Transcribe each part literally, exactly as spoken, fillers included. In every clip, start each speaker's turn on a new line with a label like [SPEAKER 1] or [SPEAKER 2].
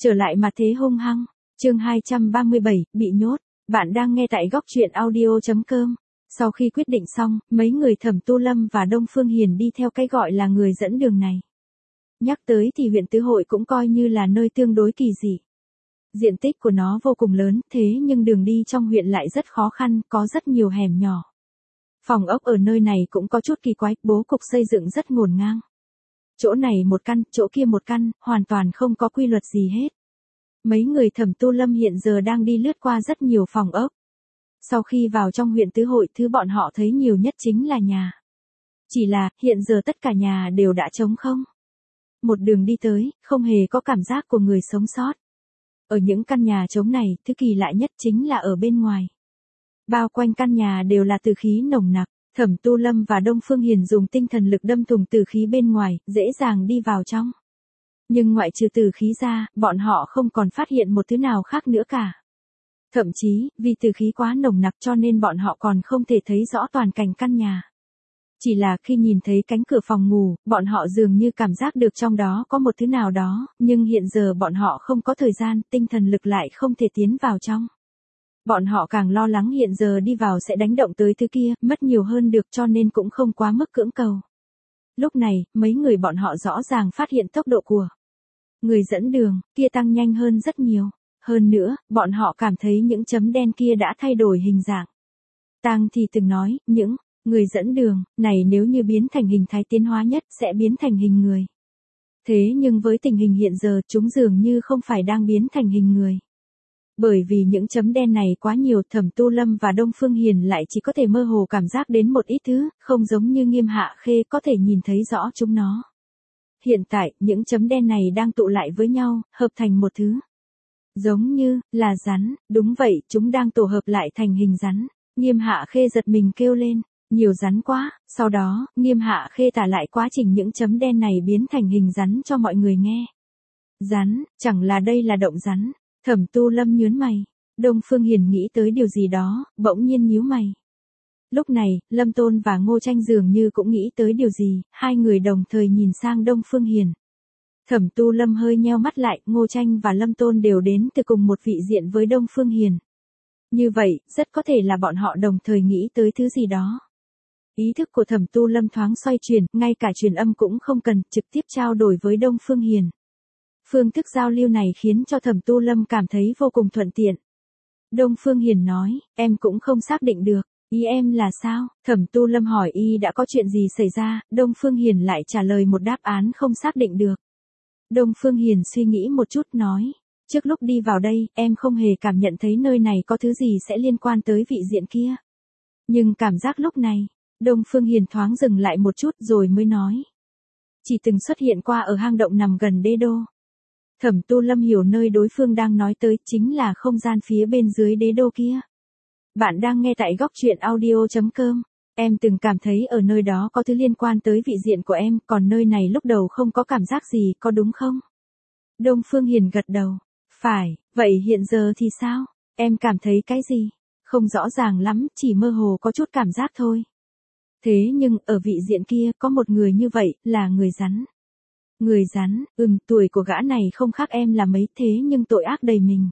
[SPEAKER 1] Trở lại mà thế hung hăng. Chương hai trăm ba mươi bảy, bị nhốt. Bạn đang nghe tại góc truyện audio chấm com. Sau khi quyết định xong, mấy người Thẩm Tu Lâm và Đông Phương Hiền đi theo cái gọi là người dẫn đường này. Nhắc tới thì huyện Tứ Hội cũng coi như là nơi tương đối kỳ dị. Diện tích của nó vô cùng lớn, thế nhưng đường đi trong huyện lại rất khó khăn, có rất nhiều hẻm nhỏ. Phòng ốc ở nơi này cũng có chút kỳ quái, bố cục xây dựng rất ngổn ngang. Chỗ này một căn, chỗ kia một căn, hoàn toàn không có quy luật gì hết. Mấy người Thẩm Tu Lâm hiện giờ đang đi lướt qua rất nhiều phòng ốc. Sau khi vào trong huyện Tứ Hội, thứ bọn họ thấy nhiều nhất chính là nhà. Chỉ là, hiện giờ tất cả nhà đều đã trống không. Một đường đi tới, không hề có cảm giác của người sống sót. Ở những căn nhà trống này, thứ kỳ lạ nhất chính là ở bên ngoài. Bao quanh căn nhà đều là tử khí nồng nặc. Thẩm Tu Lâm và Đông Phương Hiền dùng tinh thần lực đâm thủng tử khí bên ngoài, dễ dàng đi vào trong. Nhưng ngoại trừ tử khí ra, bọn họ không còn phát hiện một thứ nào khác nữa cả. Thậm chí, vì tử khí quá nồng nặc cho nên bọn họ còn không thể thấy rõ toàn cảnh căn nhà. Chỉ là khi nhìn thấy cánh cửa phòng ngủ, bọn họ dường như cảm giác được trong đó có một thứ nào đó, nhưng hiện giờ bọn họ không có thời gian, tinh thần lực lại không thể tiến vào trong. Bọn họ càng lo lắng hiện giờ đi vào sẽ đánh động tới thứ kia, mất nhiều hơn được cho nên cũng không quá mức cưỡng cầu. Lúc này, mấy người bọn họ rõ ràng phát hiện tốc độ của người dẫn đường kia tăng nhanh hơn rất nhiều. Hơn nữa, bọn họ cảm thấy những chấm đen kia đã thay đổi hình dạng. Tang thì từng nói, những người dẫn đường này nếu như biến thành hình thái tiến hóa nhất sẽ biến thành hình người. Thế nhưng với tình hình hiện giờ chúng dường như không phải đang biến thành hình người. Bởi vì những chấm đen này quá nhiều, Thẩm Tu Lâm và Đông Phương Hiền lại chỉ có thể mơ hồ cảm giác đến một ít thứ, không giống như Nghiêm Hạ Khê có thể nhìn thấy rõ chúng nó. Hiện tại, những chấm đen này đang tụ lại với nhau, hợp thành một thứ. Giống như, là rắn, đúng vậy, chúng đang tổ hợp lại thành hình rắn. Nghiêm Hạ Khê giật mình kêu lên, nhiều rắn quá, sau đó, Nghiêm Hạ Khê tả lại quá trình những chấm đen này biến thành hình rắn cho mọi người nghe. Rắn, chẳng là đây là động rắn. Thẩm Tu Lâm nhướng mày, Đông Phương Hiền nghĩ tới điều gì đó, bỗng nhiên nhíu mày. Lúc này, Lâm Tôn và Ngô Tranh dường như cũng nghĩ tới điều gì, hai người đồng thời nhìn sang Đông Phương Hiền. Thẩm Tu Lâm hơi nheo mắt lại, Ngô Tranh và Lâm Tôn đều đến từ cùng một vị diện với Đông Phương Hiền. Như vậy, rất có thể là bọn họ đồng thời nghĩ tới thứ gì đó. Ý thức của Thẩm Tu Lâm thoáng xoay chuyển, ngay cả truyền âm cũng không cần, trực tiếp trao đổi với Đông Phương Hiền. Phương thức giao lưu này khiến cho Thẩm Tu Lâm cảm thấy vô cùng thuận tiện. Đông Phương Hiền nói, em cũng không xác định được, ý em là sao? Thẩm Tu Lâm hỏi y đã có chuyện gì xảy ra, Đông Phương Hiền lại trả lời một đáp án không xác định được. Đông Phương Hiền suy nghĩ một chút nói, trước lúc đi vào đây, em không hề cảm nhận thấy nơi này có thứ gì sẽ liên quan tới vị diện kia. Nhưng cảm giác lúc này, Đông Phương Hiền thoáng dừng lại một chút rồi mới nói. Chỉ từng xuất hiện qua ở hang động nằm gần đế đô. Thẩm Tu Lâm hiểu nơi đối phương đang nói tới chính là không gian phía bên dưới đế đô kia. Bạn đang nghe tại góc truyện audio chấm com. Em từng cảm thấy ở nơi đó có thứ liên quan tới vị diện của em, còn nơi này lúc đầu không có cảm giác gì, có đúng không? Đông Phương Hiền gật đầu. Phải, vậy hiện giờ thì sao? Em cảm thấy cái gì? Không rõ ràng lắm, chỉ mơ hồ có chút cảm giác thôi. Thế nhưng, ở vị diện kia, có một người như vậy, là người rắn. Người rắn, ừm, tuổi của gã này không khác em là mấy thế nhưng tội ác đầy mình.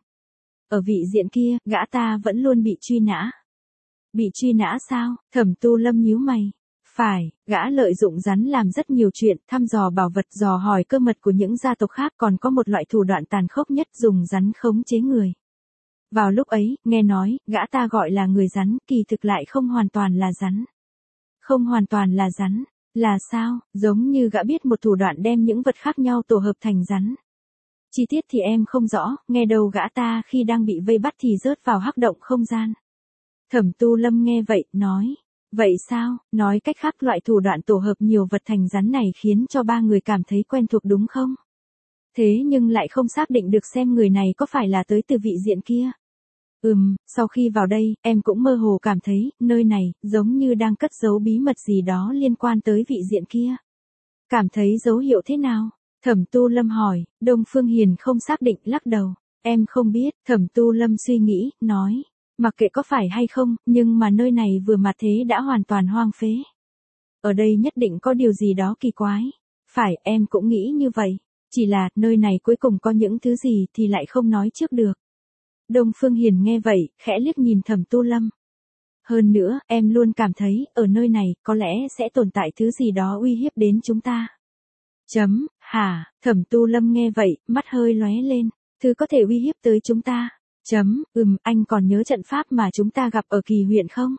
[SPEAKER 1] Ở vị diện kia, gã ta vẫn luôn bị truy nã. Bị truy nã sao? Thẩm Tu Lâm nhíu mày. Phải, gã lợi dụng rắn làm rất nhiều chuyện, thăm dò bảo vật, dò hỏi cơ mật của những gia tộc khác, còn có một loại thủ đoạn tàn khốc nhất dùng rắn khống chế người. Vào lúc ấy, nghe nói, gã ta gọi là người rắn, kỳ thực lại không hoàn toàn là rắn. Không hoàn toàn là rắn. Là sao? Giống như gã biết một thủ đoạn đem những vật khác nhau tổ hợp thành rắn. Chi tiết thì em không rõ, nghe đầu gã ta khi đang bị vây bắt thì rớt vào hắc động không gian. Thẩm Tu Lâm nghe vậy, nói. Vậy sao? Nói cách khác loại thủ đoạn tổ hợp nhiều vật thành rắn này khiến cho ba người cảm thấy quen thuộc đúng không? Thế nhưng lại không xác định được xem người này có phải là tới từ vị diện kia. Ừm, sau khi vào đây, em cũng mơ hồ cảm thấy, nơi này, giống như đang cất giấu bí mật gì đó liên quan tới vị diện kia. Cảm thấy dấu hiệu thế nào? Thẩm Tu Lâm hỏi, Đông Phương Hiền không xác định, lắc đầu. Em không biết, Thẩm Tu Lâm suy nghĩ, nói. Mặc kệ có phải hay không, nhưng mà nơi này vừa mặt thế đã hoàn toàn hoang phế. Ở đây nhất định có điều gì đó kỳ quái. Phải, em cũng nghĩ như vậy. Chỉ là, nơi này cuối cùng có những thứ gì thì lại không nói trước được. Đông Phương Hiền nghe vậy, khẽ liếc nhìn Thẩm Tu Lâm. Hơn nữa, em luôn cảm thấy, ở nơi này, có lẽ sẽ tồn tại thứ gì đó uy hiếp đến chúng ta. Chấm, hả, Thẩm Tu Lâm nghe vậy, mắt hơi lóe lên, thứ có thể uy hiếp tới chúng ta. Chấm, ừm, anh còn nhớ trận pháp mà chúng ta gặp ở Kỳ huyện không?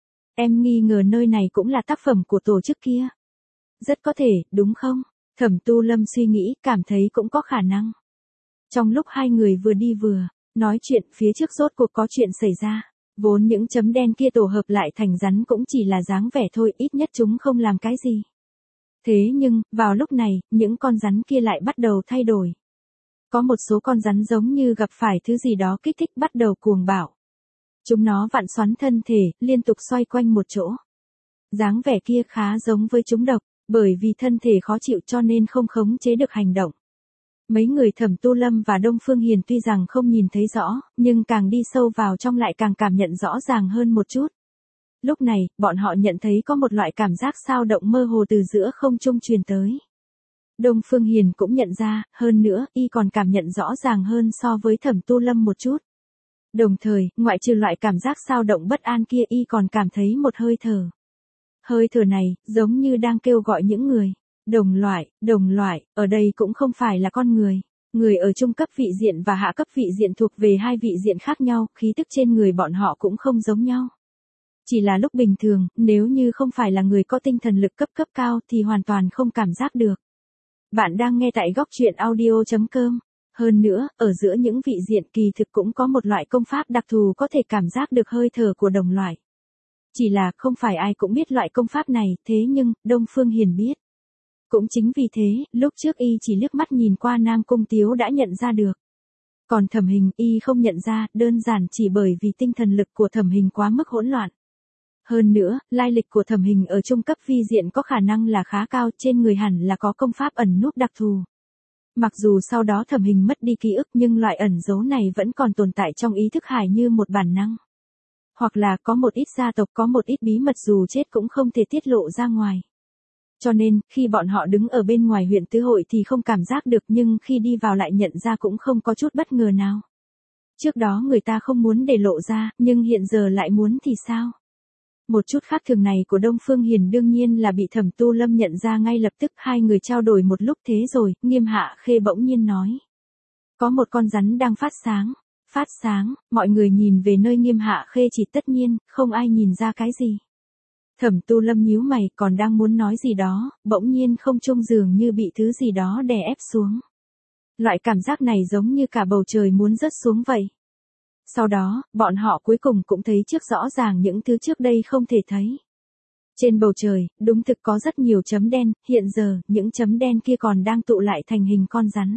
[SPEAKER 1] Em nghi ngờ nơi này cũng là tác phẩm của tổ chức kia. Rất có thể, đúng không? Thẩm Tu Lâm suy nghĩ, cảm thấy cũng có khả năng. Trong lúc hai người vừa đi vừa nói chuyện, phía trước rốt cuộc có chuyện xảy ra. Vốn những chấm đen kia tổ hợp lại thành rắn cũng chỉ là dáng vẻ thôi, ít nhất chúng không làm cái gì. Thế nhưng, vào lúc này, những con rắn kia lại bắt đầu thay đổi. Có một số con rắn giống như gặp phải thứ gì đó kích thích bắt đầu cuồng bạo. Chúng nó vặn xoắn thân thể, liên tục xoay quanh một chỗ. Dáng vẻ kia khá giống với chúng độc, bởi vì thân thể khó chịu cho nên không khống chế được hành động. Mấy người Thẩm Tu Lâm và Đông Phương Hiền tuy rằng không nhìn thấy rõ, nhưng càng đi sâu vào trong lại càng cảm nhận rõ ràng hơn một chút. Lúc này, bọn họ nhận thấy có một loại cảm giác xao động mơ hồ từ giữa không trung truyền tới. Đông Phương Hiền cũng nhận ra, hơn nữa, y còn cảm nhận rõ ràng hơn so với Thẩm Tu Lâm một chút. Đồng thời, ngoại trừ loại cảm giác xao động bất an kia, y còn cảm thấy một hơi thở. Hơi thở này, giống như đang kêu gọi những người. Đồng loại, đồng loại, ở đây cũng không phải là con người. Người ở trung cấp vị diện và hạ cấp vị diện thuộc về hai vị diện khác nhau, khí tức trên người bọn họ cũng không giống nhau. Chỉ là lúc bình thường, nếu như không phải là người có tinh thần lực cấp cấp cao thì hoàn toàn không cảm giác được. Bạn đang nghe tại góc truyện audio chấm com. Hơn nữa, ở giữa những vị diện kỳ thực cũng có một loại công pháp đặc thù có thể cảm giác được hơi thở của đồng loại. Chỉ là không phải ai cũng biết loại công pháp này, thế nhưng, Đông Phương Hiền biết. Cũng chính vì thế, lúc trước y chỉ liếc mắt nhìn qua Nam Cung Tiếu đã nhận ra được. Còn Thẩm Hình, y không nhận ra, đơn giản chỉ bởi vì tinh thần lực của Thẩm Hình quá mức hỗn loạn. Hơn nữa, lai lịch của Thẩm Hình ở trung cấp vi diện có khả năng là khá cao, trên người hẳn là có công pháp ẩn núp đặc thù. Mặc dù sau đó Thẩm Hình mất đi ký ức nhưng loại ẩn dấu này vẫn còn tồn tại trong ý thức hải như một bản năng. Hoặc là có một ít gia tộc có một ít bí mật dù chết cũng không thể tiết lộ ra ngoài. Cho nên, khi bọn họ đứng ở bên ngoài huyện tứ hội thì không cảm giác được nhưng khi đi vào lại nhận ra cũng không có chút bất ngờ nào. Trước đó người ta không muốn để lộ ra, nhưng hiện giờ lại muốn thì sao? Một chút khác thường này của Đông Phương Hiền đương nhiên là bị Thẩm Tu Lâm nhận ra ngay lập tức, hai người trao đổi một lúc thế rồi, Nghiêm Hạ Khê bỗng nhiên nói. Có một con rắn đang phát sáng. Phát sáng, mọi người nhìn về nơi Nghiêm Hạ Khê chỉ tất nhiên, không ai nhìn ra cái gì. Thẩm Tu Lâm nhíu mày còn đang muốn nói gì đó, bỗng nhiên không trung dường như bị thứ gì đó đè ép xuống. Loại cảm giác này giống như cả bầu trời muốn rớt xuống vậy. Sau đó, bọn họ cuối cùng cũng thấy trước rõ ràng những thứ trước đây không thể thấy. Trên bầu trời, đúng thực có rất nhiều chấm đen, hiện giờ, những chấm đen kia còn đang tụ lại thành hình con rắn.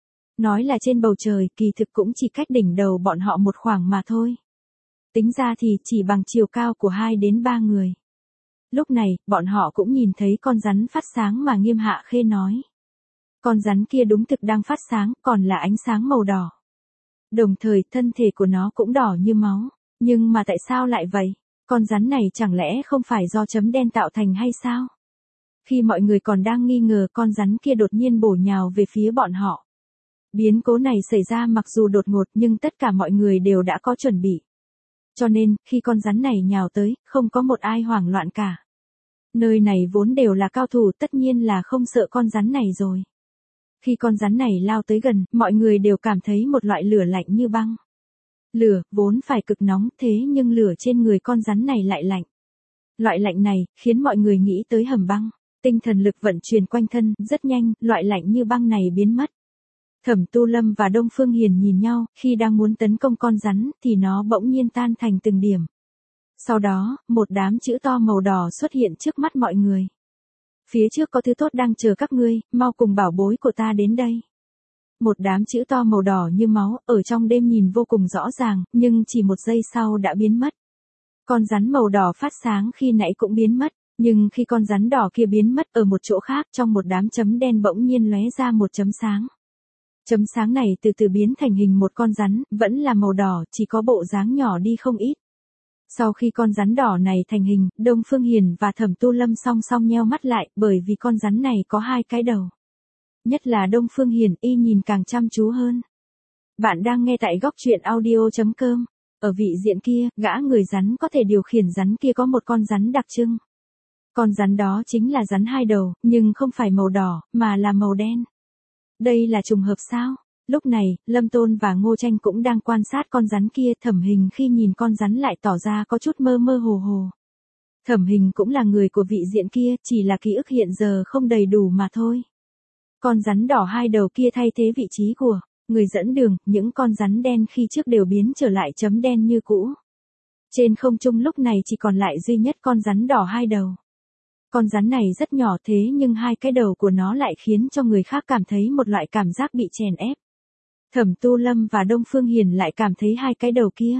[SPEAKER 1] Nói là trên bầu trời, kỳ thực cũng chỉ cách đỉnh đầu bọn họ một khoảng mà thôi. Tính ra thì chỉ bằng chiều cao của hai đến ba người. Lúc này, bọn họ cũng nhìn thấy con rắn phát sáng mà Nghiêm Hạ Khê nói. Con rắn kia đúng thực đang phát sáng, còn là ánh sáng màu đỏ. Đồng thời, thân thể của nó cũng đỏ như máu. Nhưng mà tại sao lại vậy? Con rắn này chẳng lẽ không phải do chấm đen tạo thành hay sao? Khi mọi người còn đang nghi ngờ, con rắn kia đột nhiên bổ nhào về phía bọn họ. Biến cố này xảy ra mặc dù đột ngột nhưng tất cả mọi người đều đã có chuẩn bị. Cho nên, khi con rắn này nhào tới, không có một ai hoảng loạn cả. Nơi này vốn đều là cao thủ, tất nhiên là không sợ con rắn này rồi. Khi con rắn này lao tới gần, mọi người đều cảm thấy một loại lửa lạnh như băng. Lửa, vốn phải cực nóng, thế nhưng lửa trên người con rắn này lại lạnh. Loại lạnh này, khiến mọi người nghĩ tới hầm băng. Tinh thần lực vận chuyển quanh thân, rất nhanh, loại lạnh như băng này biến mất. Thẩm Tu Lâm và Đông Phương Hiền nhìn nhau, khi đang muốn tấn công con rắn, thì nó bỗng nhiên tan thành từng điểm. Sau đó, một đám chữ to màu đỏ xuất hiện trước mắt mọi người. Phía trước có thứ tốt đang chờ các ngươi, mau cùng bảo bối của ta đến đây. Một đám chữ to màu đỏ như máu, ở trong đêm nhìn vô cùng rõ ràng, nhưng chỉ một giây sau đã biến mất. Con rắn màu đỏ phát sáng khi nãy cũng biến mất, nhưng khi con rắn đỏ kia biến mất ở một chỗ khác, trong một đám chấm đen bỗng nhiên lóe ra một chấm sáng. Chấm sáng này từ từ biến thành hình một con rắn, vẫn là màu đỏ, chỉ có bộ dáng nhỏ đi không ít. Sau khi con rắn đỏ này thành hình, Đông Phương Hiền và Thẩm Tu Lâm song song nheo mắt lại, bởi vì con rắn này có hai cái đầu. Nhất là Đông Phương Hiền, y nhìn càng chăm chú hơn. Bạn đang nghe tại góc truyện audio.com. Ở vị diện kia, gã người rắn có thể điều khiển rắn kia có một con rắn đặc trưng. Con rắn đó chính là rắn hai đầu, nhưng không phải màu đỏ, mà là màu đen. Đây là trùng hợp sao? Lúc này, Lâm Tôn và Ngô Tranh cũng đang quan sát con rắn kia. Thẩm Hình khi nhìn con rắn lại tỏ ra có chút mơ mơ hồ hồ. Thẩm Hình cũng là người của vị diện kia, chỉ là ký ức hiện giờ không đầy đủ mà thôi. Con rắn đỏ hai đầu kia thay thế vị trí của người dẫn đường, những con rắn đen khi trước đều biến trở lại chấm đen như cũ. Trên không trung lúc này chỉ còn lại duy nhất con rắn đỏ hai đầu. Con rắn này rất nhỏ thế nhưng hai cái đầu của nó lại khiến cho người khác cảm thấy một loại cảm giác bị chèn ép. Thẩm Tu Lâm và Đông Phương Hiền lại cảm thấy hai cái đầu kia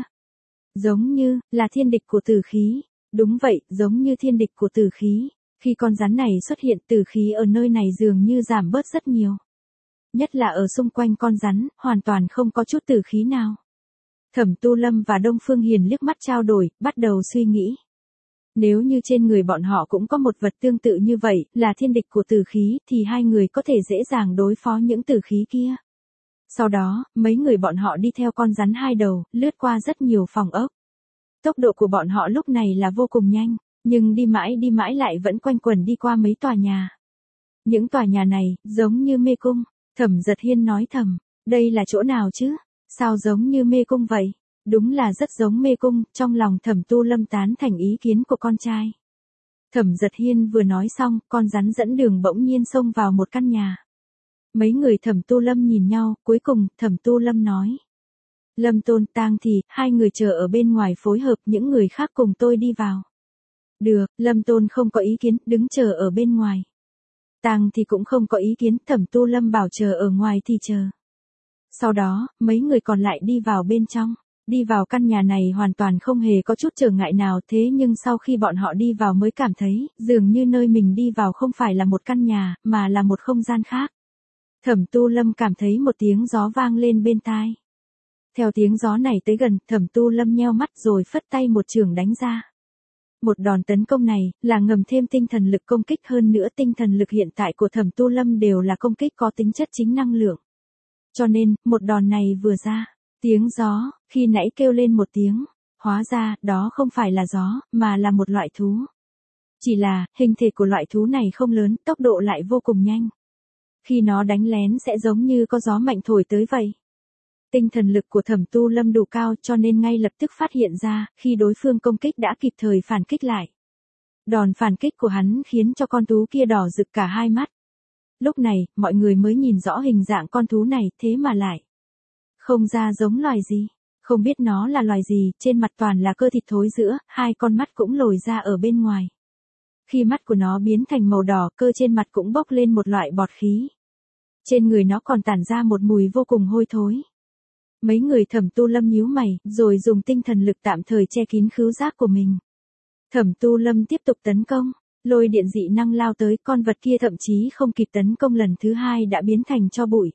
[SPEAKER 1] giống như là thiên địch của tử khí. Đúng vậy, giống như thiên địch của tử khí. Khi con rắn này xuất hiện, tử khí ở nơi này dường như giảm bớt rất nhiều. Nhất là ở xung quanh con rắn, hoàn toàn không có chút tử khí nào. Thẩm Tu Lâm và Đông Phương Hiền liếc mắt trao đổi, bắt đầu suy nghĩ. Nếu như trên người bọn họ cũng có một vật tương tự như vậy, là thiên địch của tử khí, thì hai người có thể dễ dàng đối phó những tử khí kia. Sau đó, mấy người bọn họ đi theo con rắn hai đầu, lướt qua rất nhiều phòng ốc. Tốc độ của bọn họ lúc này là vô cùng nhanh, nhưng đi mãi đi mãi lại vẫn quanh quẩn đi qua mấy tòa nhà. Những tòa nhà này, giống như mê cung. Thẩm Giật Hiên nói thầm, đây là chỗ nào chứ? Sao giống như mê cung vậy? Đúng là rất giống mê cung. Trong lòng Thẩm Tu Lâm tán thành ý kiến của con trai. Thẩm Giật Hiên vừa nói xong, con rắn dẫn đường bỗng nhiên xông vào một căn nhà. Mấy người Thẩm Tu Lâm nhìn nhau, cuối cùng, Thẩm Tu Lâm nói. Lâm Tôn, Tang thì, hai người chờ ở bên ngoài phối hợp, những người khác cùng tôi đi vào. Được, Lâm Tôn không có ý kiến, đứng chờ ở bên ngoài. Tang thì cũng không có ý kiến, Thẩm Tu Lâm bảo chờ ở ngoài thì chờ. Sau đó, mấy người còn lại đi vào bên trong. Đi vào căn nhà này hoàn toàn không hề có chút trở ngại nào, thế nhưng sau khi bọn họ đi vào mới cảm thấy, dường như nơi mình đi vào không phải là một căn nhà, mà là một không gian khác. Thẩm Tu Lâm cảm thấy một tiếng gió vang lên bên tai. Theo tiếng gió này tới gần, Thẩm Tu Lâm nheo mắt rồi phất tay một chưởng đánh ra. Một đòn tấn công này, là ngầm thêm tinh thần lực công kích, hơn nữa tinh thần lực hiện tại của Thẩm Tu Lâm đều là công kích có tính chất chính năng lượng. Cho nên, một đòn này vừa ra, tiếng gió, khi nãy kêu lên một tiếng, hóa ra, đó không phải là gió, mà là một loại thú. Chỉ là, hình thể của loại thú này không lớn, tốc độ lại vô cùng nhanh. Khi nó đánh lén sẽ giống như có gió mạnh thổi tới vậy. Tinh thần lực của Thẩm Tu Lâm đủ cao cho nên ngay lập tức phát hiện ra, khi đối phương công kích đã kịp thời phản kích lại. Đòn phản kích của hắn khiến cho con thú kia đỏ rực cả hai mắt. Lúc này, mọi người mới nhìn rõ hình dạng con thú này, thế mà lại không ra giống loài gì. Không biết nó là loài gì, trên mặt toàn là cơ thịt thối rữa, hai con mắt cũng lồi ra ở bên ngoài. Khi mắt của nó biến thành màu đỏ, cơ trên mặt cũng bốc lên một loại bọt khí. Trên người nó còn tản ra một mùi vô cùng hôi thối. Mấy người Thẩm Tu Lâm nhíu mày, rồi dùng tinh thần lực tạm thời che kín khứu giác của mình. Thẩm Tu Lâm tiếp tục tấn công, lôi điện dị năng lao tới, con vật kia thậm chí không kịp tấn công lần thứ hai đã biến thành tro bụi.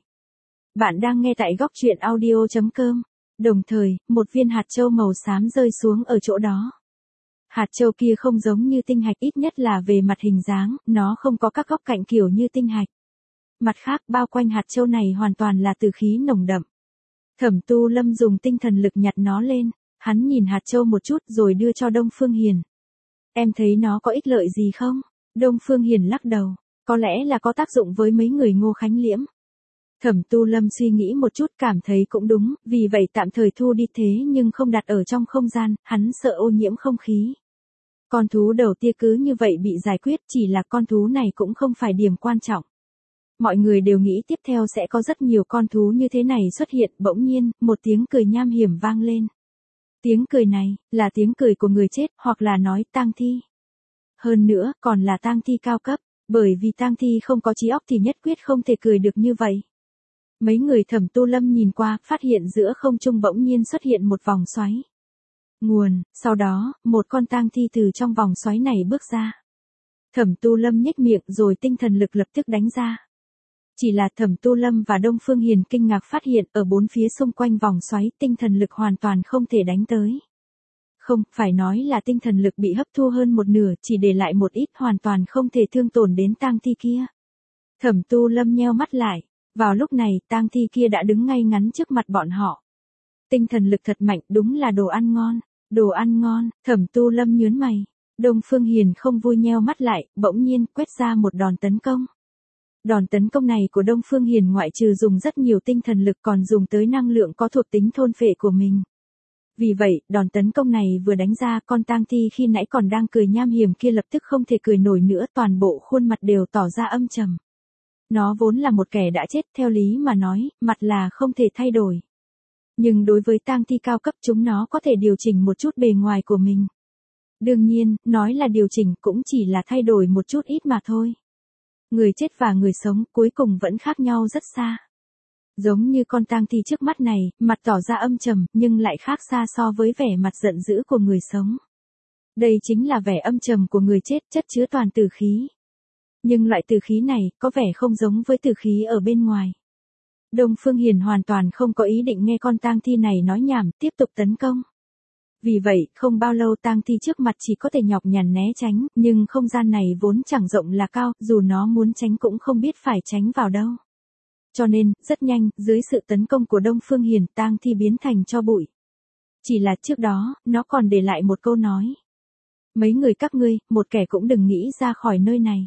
[SPEAKER 1] Bạn đang nghe tại góc truyện audio.com. Đồng thời, một viên hạt châu màu xám rơi xuống ở chỗ đó. Hạt châu kia không giống như tinh hạch, ít nhất là về mặt hình dáng, nó không có các góc cạnh kiểu như tinh hạch. Mặt khác, bao quanh hạt châu này hoàn toàn là tử khí nồng đậm. Thẩm Tu Lâm dùng tinh thần lực nhặt nó lên, hắn nhìn hạt châu một chút rồi đưa cho Đông Phương Hiền. Em thấy nó có ích lợi gì không? Đông Phương Hiền lắc đầu, có lẽ là có tác dụng với mấy người Ngô Khánh Liễm. Thẩm Tu Lâm suy nghĩ một chút cảm thấy cũng đúng, vì vậy tạm thời thu đi thế nhưng không đặt ở trong không gian, hắn sợ ô nhiễm không khí. Con thú đầu tia cứ như vậy bị giải quyết, chỉ là con thú này cũng không phải điểm quan trọng. Mọi người đều nghĩ tiếp theo sẽ có rất nhiều con thú như thế này xuất hiện, bỗng nhiên, một tiếng cười nham hiểm vang lên. Tiếng cười này, là tiếng cười của người chết, hoặc là nói tang thi. Hơn nữa, còn là tang thi cao cấp, bởi vì tang thi không có trí óc thì nhất quyết không thể cười được như vậy. Mấy người Thẩm Tu Lâm nhìn qua, phát hiện giữa không trung bỗng nhiên xuất hiện một vòng xoáy. Nguồn, sau đó, một con tang thi từ trong vòng xoáy này bước ra. Thẩm Tu Lâm nhếch miệng rồi tinh thần lực lập tức đánh ra. Chỉ là Thẩm Tu Lâm và Đông Phương Hiền kinh ngạc phát hiện ở bốn phía xung quanh vòng xoáy tinh thần lực hoàn toàn không thể đánh tới. Không, phải nói là tinh thần lực bị hấp thu hơn một nửa, chỉ để lại một ít, hoàn toàn không thể thương tổn đến tang thi kia. Thẩm Tu Lâm nheo mắt lại, vào lúc này tang thi kia đã đứng ngay ngắn trước mặt bọn họ. Tinh thần lực thật mạnh, đúng là đồ ăn ngon, đồ ăn ngon, Thẩm Tu Lâm nhướng mày. Đông Phương Hiền không vui nheo mắt lại, bỗng nhiên quét ra một đòn tấn công. Đòn tấn công này của Đông Phương Hiền ngoại trừ dùng rất nhiều tinh thần lực còn dùng tới năng lượng có thuộc tính thôn phệ của mình. Vì vậy, đòn tấn công này vừa đánh ra, con tang thi khi nãy còn đang cười nham hiểm kia lập tức không thể cười nổi nữa, toàn bộ khuôn mặt đều tỏ ra âm trầm. Nó vốn là một kẻ đã chết, theo lý mà nói, mặt là không thể thay đổi. Nhưng đối với tang thi cao cấp chúng nó có thể điều chỉnh một chút bề ngoài của mình. Đương nhiên, nói là điều chỉnh cũng chỉ là thay đổi một chút ít mà thôi. Người chết và người sống cuối cùng vẫn khác nhau rất xa. Giống như con tang thi trước mắt này, mặt tỏ ra âm trầm, nhưng lại khác xa so với vẻ mặt giận dữ của người sống. Đây chính là vẻ âm trầm của người chết, chất chứa toàn tử khí. Nhưng loại tử khí này, có vẻ không giống với tử khí ở bên ngoài. Đông Phương Hiền hoàn toàn không có ý định nghe con tang thi này nói nhảm, tiếp tục tấn công. Vì vậy, không bao lâu tang thi trước mặt chỉ có thể nhọc nhằn né tránh, nhưng không gian này vốn chẳng rộng là cao, dù nó muốn tránh cũng không biết phải tránh vào đâu. Cho nên, rất nhanh, dưới sự tấn công của Đông Phương Hiền, tang thi biến thành tro bụi. Chỉ là trước đó, nó còn để lại một câu nói. Mấy người các ngươi, một kẻ cũng đừng nghĩ ra khỏi nơi này.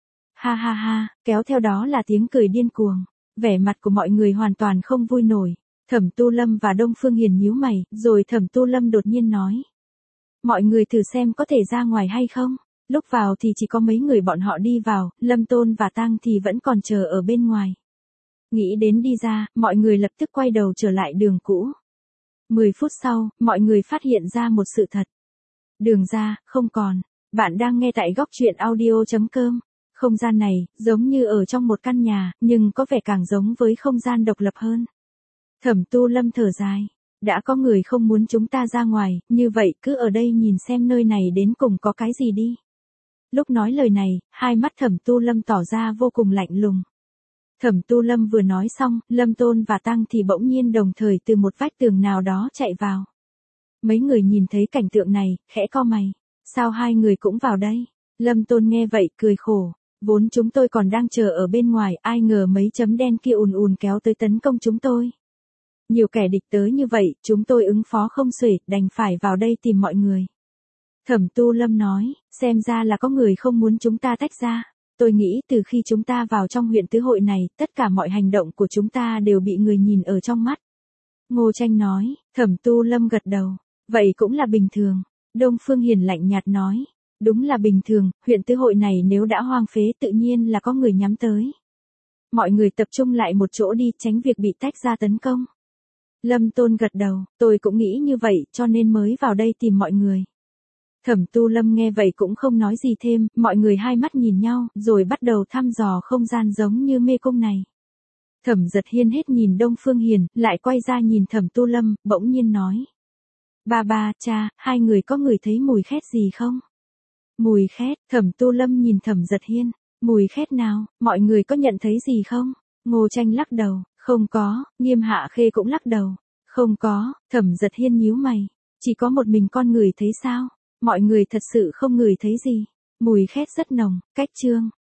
[SPEAKER 1] Ha ha ha, kéo theo đó là tiếng cười điên cuồng. Vẻ mặt của mọi người hoàn toàn không vui nổi. Thẩm Tu Lâm và Đông Phương Hiền nhíu mày, rồi Thẩm Tu Lâm đột nhiên nói. Mọi người thử xem có thể ra ngoài hay không? Lúc vào thì chỉ có mấy người bọn họ đi vào, Lâm Tôn và Tang thì vẫn còn chờ ở bên ngoài. Nghĩ đến đi ra, mọi người lập tức quay đầu trở lại đường cũ. Mười phút sau, mọi người phát hiện ra một sự thật. Đường ra, không còn. Bạn đang nghe tại góc truyện audio chấm com. Không gian này, giống như ở trong một căn nhà, nhưng có vẻ càng giống với không gian độc lập hơn. Thẩm Tu Lâm thở dài. Đã có người không muốn chúng ta ra ngoài, như vậy cứ ở đây nhìn xem nơi này đến cùng có cái gì đi. Lúc nói lời này, hai mắt Thẩm Tu Lâm tỏ ra vô cùng lạnh lùng. Thẩm Tu Lâm vừa nói xong, Lâm Tôn và Tăng thì bỗng nhiên đồng thời từ một vách tường nào đó chạy vào. Mấy người nhìn thấy cảnh tượng này, khẽ cau mày. Sao hai người cũng vào đây? Lâm Tôn nghe vậy, cười khổ. Vốn chúng tôi còn đang chờ ở bên ngoài, ai ngờ mấy chấm đen kia ùn ùn kéo tới tấn công chúng tôi. Nhiều kẻ địch tới như vậy, chúng tôi ứng phó không xuể, đành phải vào đây tìm mọi người. Thẩm Tu Lâm nói, xem ra là có người không muốn chúng ta tách ra. Tôi nghĩ từ khi chúng ta vào trong huyện tứ hội này, tất cả mọi hành động của chúng ta đều bị người nhìn ở trong mắt. Ngô Tranh nói, Thẩm Tu Lâm gật đầu. Vậy cũng là bình thường. Đông Phương Hiền lạnh nhạt nói. Đúng là bình thường, huyện tứ hội này nếu đã hoang phế tự nhiên là có người nhắm tới. Mọi người tập trung lại một chỗ đi, tránh việc bị tách ra tấn công. Lâm Tôn gật đầu, tôi cũng nghĩ như vậy, cho nên mới vào đây tìm mọi người. Thẩm Tu Lâm nghe vậy cũng không nói gì thêm, mọi người hai mắt nhìn nhau, rồi bắt đầu thăm dò không gian giống như mê cung này. Thẩm Giật Hiên hết nhìn Đông Phương Hiền, lại quay ra nhìn Thẩm Tu Lâm, bỗng nhiên nói. Ba ba, cha, hai người có người thấy mùi khét gì không? Mùi khét, Thẩm Tu Lâm nhìn Thẩm Giật Hiên, mùi khét nào, mọi người có nhận thấy gì không? Ngô Tranh lắc đầu, không có, Nghiêm Hạ Khê cũng lắc đầu, không có, Thẩm Giật Hiên nhíu mày, chỉ có một mình con người thấy sao? Mọi người thật sự không ngửi thấy gì, mùi khét rất nồng, cách chương.